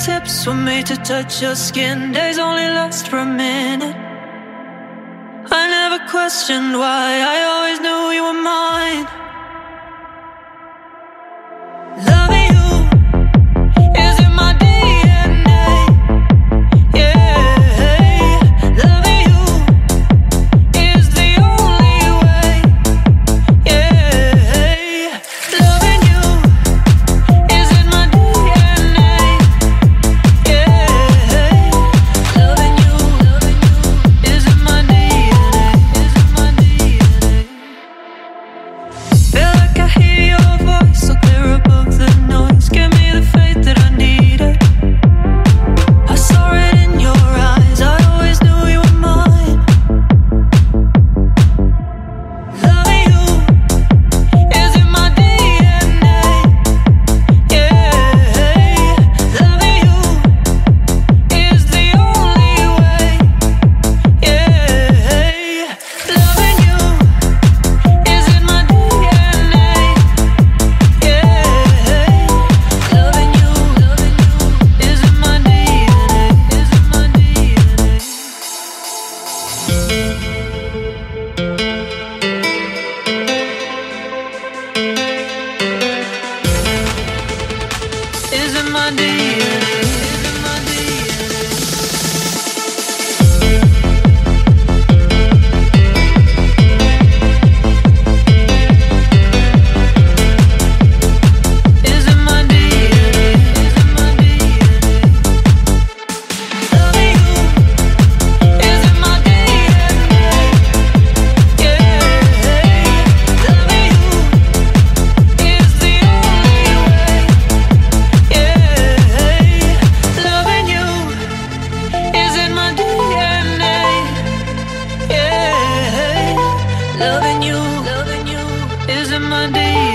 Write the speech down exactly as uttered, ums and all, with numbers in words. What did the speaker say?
fingertips were made to touch your skin. Days only last for a minute. I never questioned why, I always knew you were mine. Loving you is in my D N A. Yeah, loving you is the only way. Yeah, loving you is in my D N A. Yeah, loving you, loving you is in my D N A. Is in my D N A. Feel like I hear your voice so clear above the noise. Give me the faith that I needed. I saw it in your eyes, I always knew you were mine. Loving you is in my D N A. Yeah, loving you is the only way. Yeah, loving you is in my D N A. Yeah, loving you, loving you is in my D N A. Is in my D N A. Is in my D N A. Is in my D N A. Is in my D N A. Is in my D N A. Loving you is in my D N A. Yeah, loving you is the only way. Yeah, loving you is in my D N A. Yeah, loving you, loving you is in my D N A.